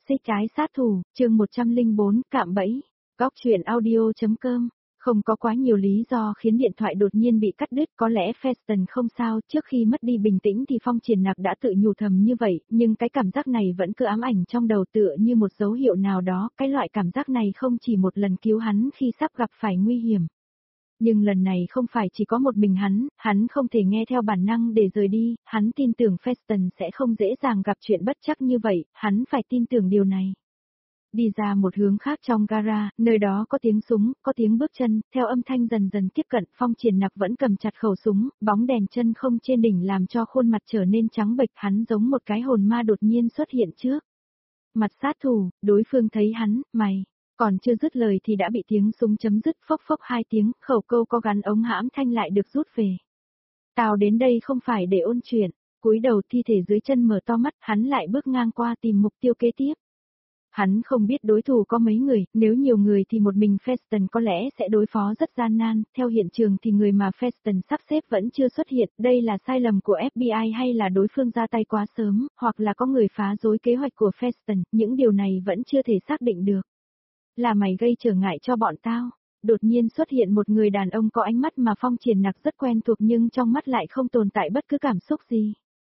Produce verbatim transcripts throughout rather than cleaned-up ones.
Xích trái sát thủ, chương một trăm lẻ bốn, cạm bẫy. Góc truyện audio.com. Không có quá nhiều lý do khiến điện thoại đột nhiên bị cắt đứt, có lẽ Feston không sao, trước khi mất đi bình tĩnh thì Phong Triển Nặc đã tự nhủ thầm như vậy, nhưng cái cảm giác này vẫn cứ ám ảnh trong đầu tựa như một dấu hiệu nào đó, cái loại cảm giác này không chỉ một lần cứu hắn khi sắp gặp phải nguy hiểm. Nhưng lần này không phải chỉ có một mình hắn, hắn không thể nghe theo bản năng để rời đi, hắn tin tưởng Feston sẽ không dễ dàng gặp chuyện bất trắc như vậy, hắn phải tin tưởng điều này. Đi ra một hướng khác trong gara, nơi đó có tiếng súng, có tiếng bước chân, theo âm thanh dần dần tiếp cận, Phong Triển Nặc vẫn cầm chặt khẩu súng, bóng đèn chân không trên đỉnh làm cho khuôn mặt trở nên trắng bệch, hắn giống một cái hồn ma đột nhiên xuất hiện trước. Mặt sát thủ, đối phương thấy hắn, mày. Còn chưa dứt lời thì đã bị tiếng súng chấm dứt, phốc phốc hai tiếng, khẩu câu có gắn ống hãm thanh lại được rút về. Tao đến đây không phải để ôn chuyện, cúi đầu thi thể dưới chân mở to mắt, hắn lại bước ngang qua tìm mục tiêu kế tiếp. Hắn không biết đối thủ có mấy người, nếu nhiều người thì một mình Feston có lẽ sẽ đối phó rất gian nan, theo hiện trường thì người mà Feston sắp xếp vẫn chưa xuất hiện, đây là sai lầm của ép bê i hay là đối phương ra tay quá sớm, hoặc là có người phá rối kế hoạch của Feston, những điều này vẫn chưa thể xác định được. Là mày gây trở ngại cho bọn tao. Đột nhiên xuất hiện một người đàn ông có ánh mắt mà Phong Triển Nặc rất quen thuộc nhưng trong mắt lại không tồn tại bất cứ cảm xúc gì.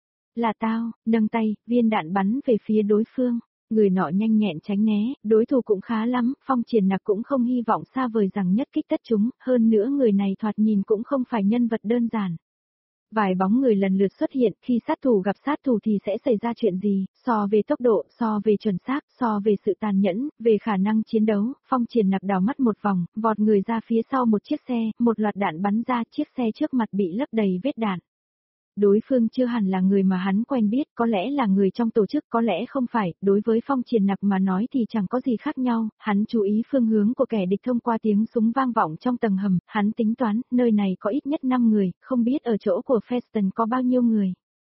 Là tao, nâng tay, viên đạn bắn về phía đối phương. Người nọ nhanh nhẹn tránh né, đối thủ cũng khá lắm, Phong Triển Nặc cũng không hy vọng xa vời rằng nhất kích tất chúng, hơn nữa người này thoạt nhìn cũng không phải nhân vật đơn giản. Vài bóng người lần lượt xuất hiện, khi sát thủ gặp sát thủ thì sẽ xảy ra chuyện gì, so về tốc độ, so về chuẩn xác, so về sự tàn nhẫn, về khả năng chiến đấu, Phong Triển Nặc đảo mắt một vòng, vọt người ra phía sau một chiếc xe, một loạt đạn bắn ra, chiếc xe trước mặt bị lấp đầy vết đạn. Đối phương chưa hẳn là người mà hắn quen biết, có lẽ là người trong tổ chức, có lẽ không phải, đối với Phong Triển Nặc mà nói thì chẳng có gì khác nhau, hắn chú ý phương hướng của kẻ địch thông qua tiếng súng vang vọng trong tầng hầm, hắn tính toán, nơi này có ít nhất năm người, không biết ở chỗ của Feston có bao nhiêu người.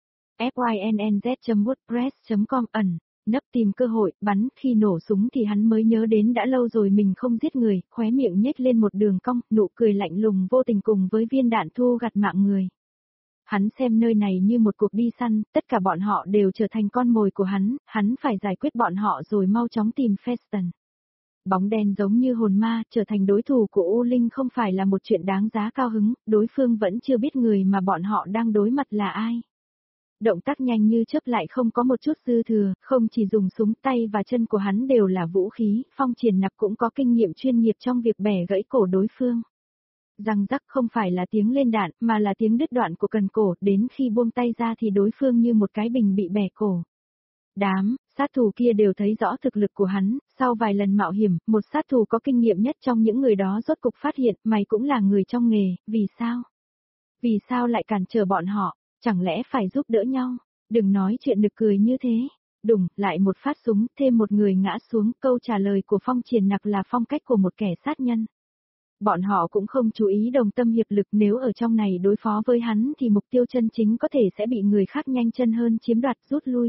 fynnz chấm wordpress chấm com ẩn, nấp tìm cơ hội, bắn, khi nổ súng thì hắn mới nhớ đến đã lâu rồi mình không giết người, khóe miệng nhếch lên một đường cong, nụ cười lạnh lùng vô tình cùng với viên đạn thu gặt mạng người. Hắn xem nơi này như một cuộc đi săn, tất cả bọn họ đều trở thành con mồi của hắn, hắn phải giải quyết bọn họ rồi mau chóng tìm Feston. Bóng đen giống như hồn ma, trở thành đối thủ của U Linh không phải là một chuyện đáng giá cao hứng, đối phương vẫn chưa biết người mà bọn họ đang đối mặt là ai. Động tác nhanh như chớp lại không có một chút dư thừa, không chỉ dùng súng, tay và chân của hắn đều là vũ khí, Phong Triển Nặc cũng có kinh nghiệm chuyên nghiệp trong việc bẻ gãy cổ đối phương. Răng rắc không phải là tiếng lên đạn, mà là tiếng đứt đoạn của cần cổ, đến khi buông tay ra thì đối phương như một cái bình bị bẻ cổ. Đám, sát thủ kia đều thấy rõ thực lực của hắn, sau vài lần mạo hiểm, một sát thủ có kinh nghiệm nhất trong những người đó rốt cục phát hiện, mày cũng là người trong nghề, vì sao? Vì sao lại cản trở bọn họ, chẳng lẽ phải giúp đỡ nhau? Đừng nói chuyện nực cười như thế. Đùng, lại một phát súng, thêm một người ngã xuống, câu trả lời của Phong Triển Nặc là phong cách của một kẻ sát nhân. Bọn họ cũng không chú ý đồng tâm hiệp lực, nếu ở trong này đối phó với hắn thì mục tiêu chân chính có thể sẽ bị người khác nhanh chân hơn chiếm đoạt, rút lui.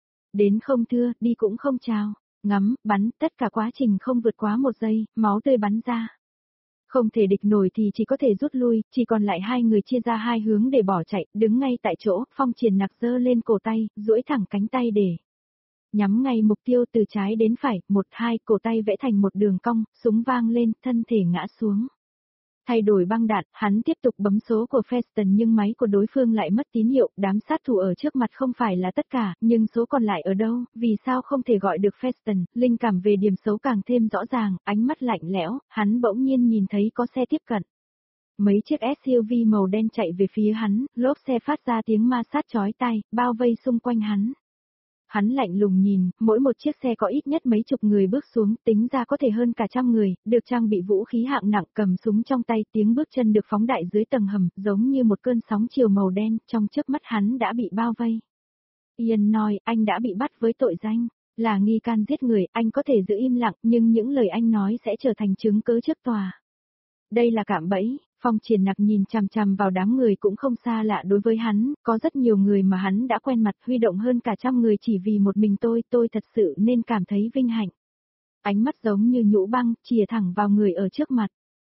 Đến không thưa, đi cũng không chào, ngắm, bắn, tất cả quá trình không vượt quá một giây, máu tươi bắn ra. Không thể địch nổi thì chỉ có thể rút lui, chỉ còn lại hai người chia ra hai hướng để bỏ chạy, đứng ngay tại chỗ, Phong Triển Nặc giơ lên cổ tay, duỗi thẳng cánh tay để nhắm ngay mục tiêu từ trái đến phải, một hai, cổ tay vẽ thành một đường cong, súng vang lên, thân thể ngã xuống. Thay đổi băng đạn, hắn tiếp tục bấm số của Feston nhưng máy của đối phương lại mất tín hiệu, đám sát thủ ở trước mặt không phải là tất cả, nhưng số còn lại ở đâu, vì sao không thể gọi được Feston, linh cảm về điểm xấu càng thêm rõ ràng, ánh mắt lạnh lẽo, hắn bỗng nhiên nhìn thấy có xe tiếp cận. Mấy chiếc ét u vê màu đen chạy về phía hắn, lốp xe phát ra tiếng ma sát chói tai, bao vây xung quanh hắn. Hắn lạnh lùng nhìn, mỗi một chiếc xe có ít nhất mấy chục người bước xuống, tính ra có thể hơn cả trăm người, được trang bị vũ khí hạng nặng, cầm súng trong tay, tiếng bước chân được phóng đại dưới tầng hầm, giống như một cơn sóng chiều màu đen, trong chớp mắt hắn đã bị bao vây. Ian nói, anh đã bị bắt với tội danh, là nghi can giết người, anh có thể giữ im lặng, nhưng những lời anh nói sẽ trở thành chứng cớ trước tòa. Đây là cạm bẫy. Phong Triển Nặc nhìn chằm chằm vào đám người cũng không xa lạ đối với hắn, có rất nhiều người mà hắn đã quen mặt, huy động hơn cả trăm người chỉ vì một mình tôi, tôi thật sự nên cảm thấy vinh hạnh. Ánh mắt giống như nhũ băng, chìa thẳng vào người ở trước mặt.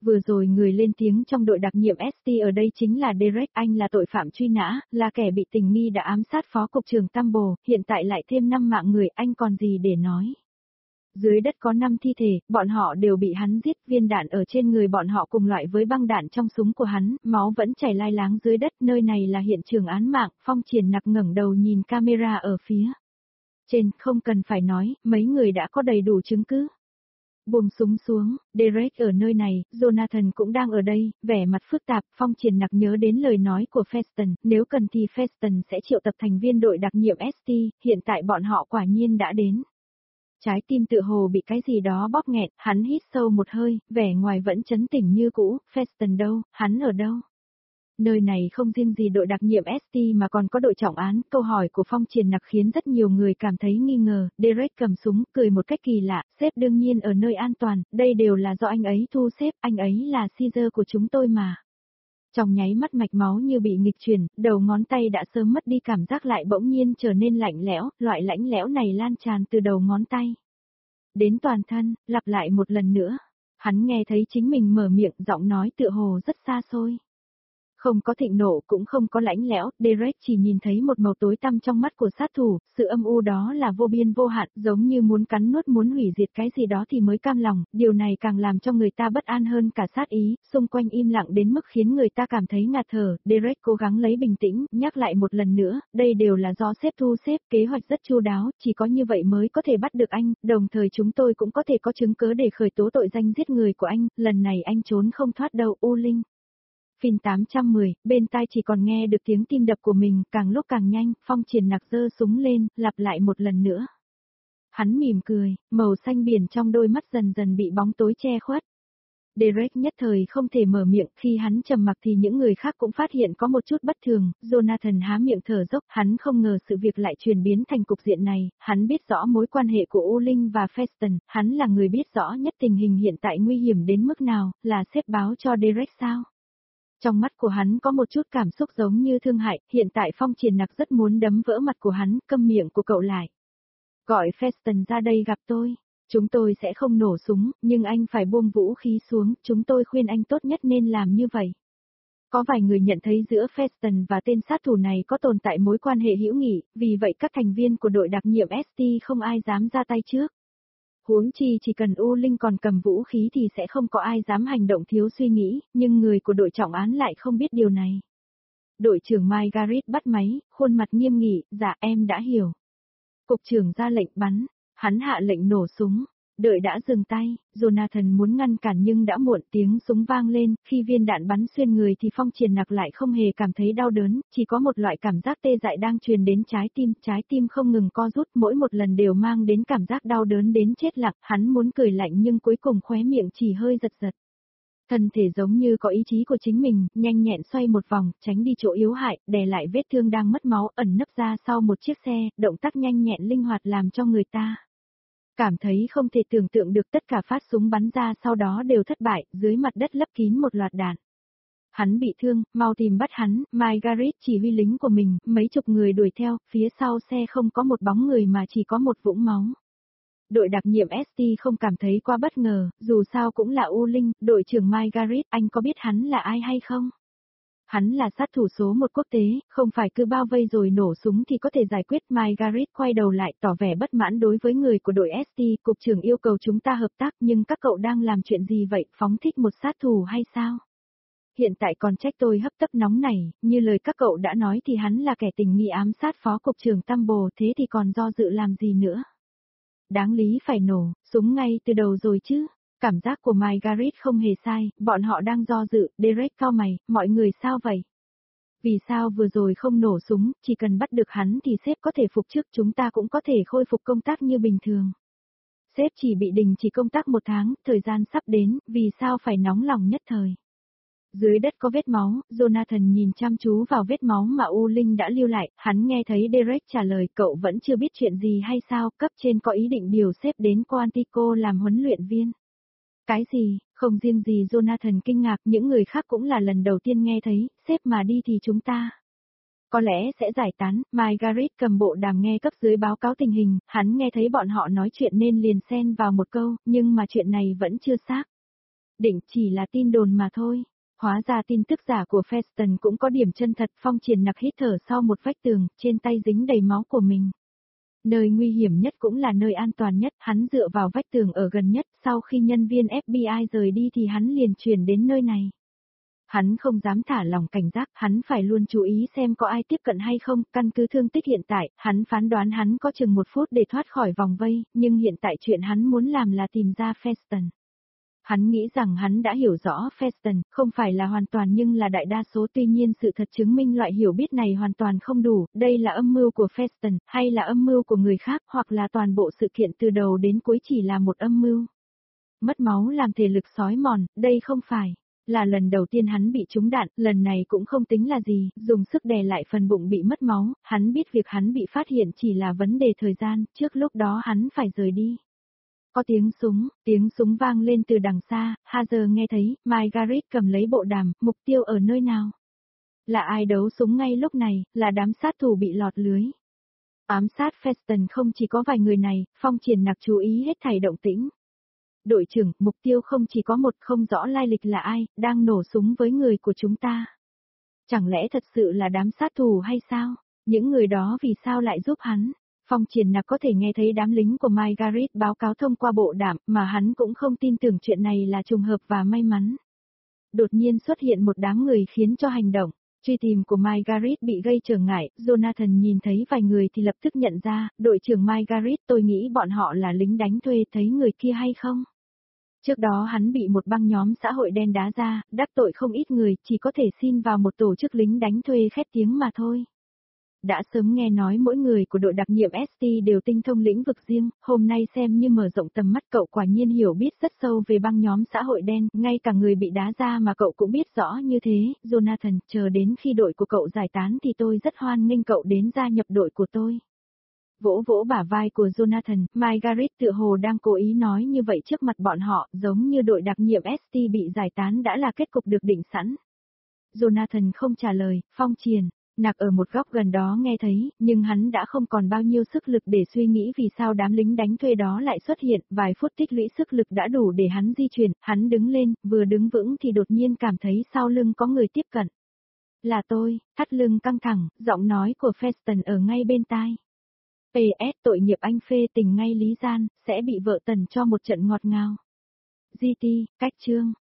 Vừa rồi người lên tiếng trong đội đặc nhiệm ét tê ở đây chính là Derek, anh là tội phạm truy nã, là kẻ bị tình nghi đã ám sát phó cục trưởng Tambo, hiện tại lại thêm năm mạng người, anh còn gì để nói. Dưới đất có năm thi thể, bọn họ đều bị hắn giết, viên đạn ở trên người bọn họ cùng loại với băng đạn trong súng của hắn, máu vẫn chảy lai láng dưới đất, nơi này là hiện trường án mạng, Phong Triển Nặc ngẩng đầu nhìn camera ở phía trên, không cần phải nói, mấy người đã có đầy đủ chứng cứ. Buông súng xuống, Derek ở nơi này, Jonathan cũng đang ở đây, vẻ mặt phức tạp, Phong Triển Nặc nhớ đến lời nói của Feston, nếu cần thì Feston sẽ triệu tập thành viên đội đặc nhiệm ét tê, hiện tại bọn họ quả nhiên đã đến. Trái tim tựa hồ bị cái gì đó bóp nghẹt, hắn hít sâu một hơi, vẻ ngoài vẫn chấn tỉnh như cũ, Feston đâu, hắn ở đâu? Nơi này không riêng gì đội đặc nhiệm ét tê mà còn có đội trọng án, câu hỏi của Phong Triển Nặc khiến rất nhiều người cảm thấy nghi ngờ, Derek cầm súng, cười một cách kỳ lạ, sếp đương nhiên ở nơi an toàn, đây đều là do anh ấy thu xếp, anh ấy là Caesar của chúng tôi mà. Trong nháy mắt mạch máu như bị nghịch chuyển, đầu ngón tay đã sớm mất đi cảm giác lại bỗng nhiên trở nên lạnh lẽo, loại lạnh lẽo này lan tràn từ đầu ngón tay đến toàn thân, lặp lại một lần nữa. Hắn nghe thấy chính mình mở miệng, giọng nói tựa hồ rất xa xôi. Không có thịnh nộ cũng không có lãnh lẽo, Derek chỉ nhìn thấy một màu tối tăm trong mắt của sát thủ, sự âm u đó là vô biên vô hạn, giống như muốn cắn nuốt muốn hủy diệt cái gì đó thì mới cam lòng, điều này càng làm cho người ta bất an hơn cả sát ý, xung quanh im lặng đến mức khiến người ta cảm thấy ngạt thở, Derek cố gắng lấy bình tĩnh, nhắc lại một lần nữa, đây đều là do sếp thu xếp, kế hoạch rất chu đáo, chỉ có như vậy mới có thể bắt được anh, đồng thời chúng tôi cũng có thể có chứng cớ để khởi tố tội danh giết người của anh, lần này anh trốn không thoát đâu, U Linh. Phim tám trăm mười, bên tai chỉ còn nghe được tiếng tim đập của mình, càng lúc càng nhanh, Phong Triển Nặc giơ súng lên, lặp lại một lần nữa. Hắn mỉm cười, màu xanh biển trong đôi mắt dần dần bị bóng tối che khuất. Derek nhất thời không thể mở miệng, khi hắn trầm mặc thì những người khác cũng phát hiện có một chút bất thường, Jonathan há miệng thở dốc, hắn không ngờ sự việc lại chuyển biến thành cục diện này, hắn biết rõ mối quan hệ của U Linh và Feston, hắn là người biết rõ nhất tình hình hiện tại nguy hiểm đến mức nào, là sếp báo cho Derek sao? Trong mắt của hắn có một chút cảm xúc giống như thương hại, hiện tại Phong Triển Nặc rất muốn đấm vỡ mặt của hắn, câm miệng của cậu lại. Gọi Feston ra đây gặp tôi, chúng tôi sẽ không nổ súng, nhưng anh phải buông vũ khí xuống, chúng tôi khuyên anh tốt nhất nên làm như vậy. Có vài người nhận thấy giữa Feston và tên sát thủ này có tồn tại mối quan hệ hữu nghị, vì vậy các thành viên của đội đặc nhiệm ét tê không ai dám ra tay trước. Huống chi chỉ cần U Linh còn cầm vũ khí thì sẽ không có ai dám hành động thiếu suy nghĩ, nhưng người của đội trọng án lại không biết điều này. Đội trưởng Margaret bắt máy, khuôn mặt nghiêm nghị, dạ em đã hiểu. Cục trưởng ra lệnh bắn, hắn hạ lệnh nổ súng. Đợi đã dừng tay, Jonathan muốn ngăn cản nhưng đã muộn, tiếng súng vang lên, khi viên đạn bắn xuyên người thì Phong Triển Nặc lại không hề cảm thấy đau đớn, chỉ có một loại cảm giác tê dại đang truyền đến trái tim, trái tim không ngừng co rút, mỗi một lần đều mang đến cảm giác đau đớn đến chết lặng, hắn muốn cười lạnh nhưng cuối cùng khóe miệng chỉ hơi giật giật. Thân thể giống như có ý chí của chính mình, nhanh nhẹn xoay một vòng, tránh đi chỗ yếu hại, đè lại vết thương đang mất máu, ẩn nấp ra sau một chiếc xe, động tác nhanh nhẹn linh hoạt làm cho người ta cảm thấy không thể tưởng tượng được, tất cả phát súng bắn ra sau đó đều thất bại, dưới mặt đất lấp kín một loạt đạn. Hắn bị thương, mau tìm bắt hắn, Margaret chỉ huy lính của mình, mấy chục người đuổi theo, phía sau xe không có một bóng người mà chỉ có một vũng máu. Đội đặc nhiệm ét tê không cảm thấy quá bất ngờ, dù sao cũng là U Linh, đội trưởng Margaret, anh có biết hắn là ai hay không? Hắn là sát thủ số một quốc tế, không phải cứ bao vây rồi nổ súng thì có thể giải quyết. Margaret quay đầu lại tỏ vẻ bất mãn đối với người của đội ét tê, cục trưởng yêu cầu chúng ta hợp tác nhưng các cậu đang làm chuyện gì vậy, phóng thích một sát thủ hay sao? Hiện tại còn trách tôi hấp tấp nóng này, như lời các cậu đã nói thì hắn là kẻ tình nghi ám sát phó cục trưởng Tambo, thế thì còn do dự làm gì nữa? Đáng lý phải nổ, súng ngay từ đầu rồi chứ. Cảm giác của Margaret không hề sai, bọn họ đang do dự, Derek cau mày, mọi người sao vậy? Vì sao vừa rồi không nổ súng, chỉ cần bắt được hắn thì sếp có thể phục chức, chúng ta cũng có thể khôi phục công tác như bình thường. Sếp chỉ bị đình chỉ công tác một tháng, thời gian sắp đến, vì sao phải nóng lòng nhất thời? Dưới đất có vết máu, Jonathan nhìn chăm chú vào vết máu mà U Linh đã lưu lại, hắn nghe thấy Derek trả lời, cậu vẫn chưa biết chuyện gì hay sao, cấp trên có ý định điều sếp đến Quantico làm huấn luyện viên. Cái gì, không riêng gì Jonathan kinh ngạc, những người khác cũng là lần đầu tiên nghe thấy, sếp mà đi thì chúng ta có lẽ sẽ giải tán. Margaret cầm bộ đàm nghe cấp dưới báo cáo tình hình, hắn nghe thấy bọn họ nói chuyện nên liền xen vào một câu, nhưng mà chuyện này vẫn chưa xác. Định chỉ là tin đồn mà thôi. Hóa ra tin tức giả của Feston cũng có điểm chân thật. Phong Triển Nặc hít thở sau một vách tường, trên tay dính đầy máu của mình. Nơi nguy hiểm nhất cũng là nơi an toàn nhất, hắn dựa vào vách tường ở gần nhất, sau khi nhân viên ép bê i rời đi thì hắn liền chuyển đến nơi này. Hắn không dám thả lòng cảnh giác, hắn phải luôn chú ý xem có ai tiếp cận hay không, căn cứ thương tích hiện tại, hắn phán đoán hắn có chừng một phút để thoát khỏi vòng vây, nhưng hiện tại chuyện hắn muốn làm là tìm ra Feston. Hắn nghĩ rằng hắn đã hiểu rõ Feston, không phải là hoàn toàn nhưng là đại đa số, tuy nhiên sự thật chứng minh loại hiểu biết này hoàn toàn không đủ, đây là âm mưu của Feston, hay là âm mưu của người khác, hoặc là toàn bộ sự kiện từ đầu đến cuối chỉ là một âm mưu. Mất máu làm thể lực xói mòn, đây không phải là lần đầu tiên hắn bị trúng đạn, lần này cũng không tính là gì, dùng sức đè lại phần bụng bị mất máu, hắn biết việc hắn bị phát hiện chỉ là vấn đề thời gian, trước lúc đó hắn phải rời đi. Có tiếng súng, tiếng súng vang lên từ đằng xa, Hazel nghe thấy, Margaret cầm lấy bộ đàm, mục tiêu ở nơi nào? Là ai đấu súng ngay lúc này, là đám sát thủ bị lọt lưới. Ám sát Feston không chỉ có vài người này, Phong Triển Nặc chú ý hết thảy động tĩnh. Đội trưởng, mục tiêu không chỉ có một, không rõ lai lịch là ai, đang nổ súng với người của chúng ta. Chẳng lẽ thật sự là đám sát thủ hay sao? Những người đó vì sao lại giúp hắn? Phong Triển Nặc có thể nghe thấy đám lính của Margaret báo cáo thông qua bộ đàm, mà hắn cũng không tin tưởng chuyện này là trùng hợp và may mắn. Đột nhiên xuất hiện một đám người khiến cho hành động truy tìm của Margaret bị gây trở ngại, Jonathan nhìn thấy vài người thì lập tức nhận ra, đội trưởng Margaret, tôi nghĩ bọn họ là lính đánh thuê, thấy người kia hay không? Trước đó hắn bị một băng nhóm xã hội đen đá ra, đắc tội không ít người, chỉ có thể xin vào một tổ chức lính đánh thuê khét tiếng mà thôi. Đã sớm nghe nói mỗi người của đội đặc nhiệm ét tê đều tinh thông lĩnh vực riêng, hôm nay xem như mở rộng tầm mắt, cậu quả nhiên hiểu biết rất sâu về băng nhóm xã hội đen, ngay cả người bị đá ra mà cậu cũng biết rõ như thế. Jonathan, chờ đến khi đội của cậu giải tán thì tôi rất hoan nghênh cậu đến gia nhập đội của tôi. Vỗ vỗ bả vai của Jonathan, Margaret tựa hồ đang cố ý nói như vậy trước mặt bọn họ, giống như đội đặc nhiệm ét tê bị giải tán đã là kết cục được định sẵn. Jonathan không trả lời, Phong Triển Nặc ở một góc gần đó nghe thấy, nhưng hắn đã không còn bao nhiêu sức lực để suy nghĩ vì sao đám lính đánh thuê đó lại xuất hiện, vài phút tích lũy sức lực đã đủ để hắn di chuyển, hắn đứng lên, vừa đứng vững thì đột nhiên cảm thấy sau lưng có người tiếp cận. Là tôi, thắt lưng căng thẳng, giọng nói của Feston ở ngay bên tai. pê ét tội nghiệp anh phê tình ngay Lý Gian, sẽ bị vợ Tần cho một trận ngọt ngào. giê tê, cách chương.